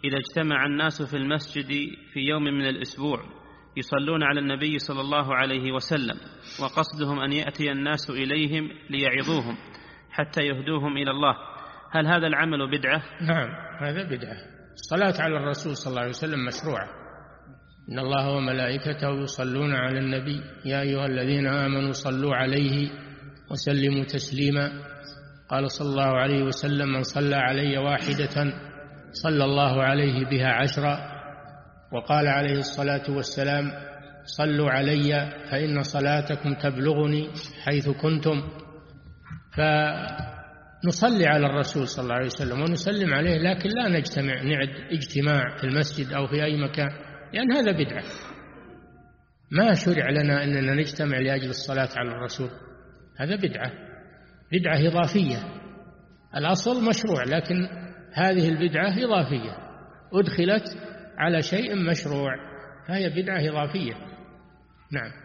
إذا اجتمع الناس في المسجد في يوم من الأسبوع يصلون على النبي صلى الله عليه وسلم وقصدهم أن يأتي الناس إليهم ليعظوهم حتى يهدوهم إلى الله، هل هذا العمل بدعة؟ نعم، هذا بدعة. الصلاة على الرسول صلى الله عليه وسلم مشروعة، إن الله وملائكته يصلون على النبي يا أيها الذين آمنوا صلوا عليه وسلموا تسليما. قال صلى الله عليه وسلم من صلى علي واحدة صلى الله عليه بها 10. وقال عليه الصلاة والسلام صلوا علي فإن صلاتكم تبلغني حيث كنتم. فنصلي على الرسول صلى الله عليه وسلم ونسلم عليه، لكن لا نجتمع نعد اجتماع في المسجد أو في أي مكان، لأن هذا بدعة. ما شرع لنا أننا نجتمع لأجل الصلاة على الرسول، هذا بدعة إضافية. الأصل مشروع، لكن هذه البدعة إضافية أدخلت على شيء مشروع، فهي بدعة إضافية. نعم.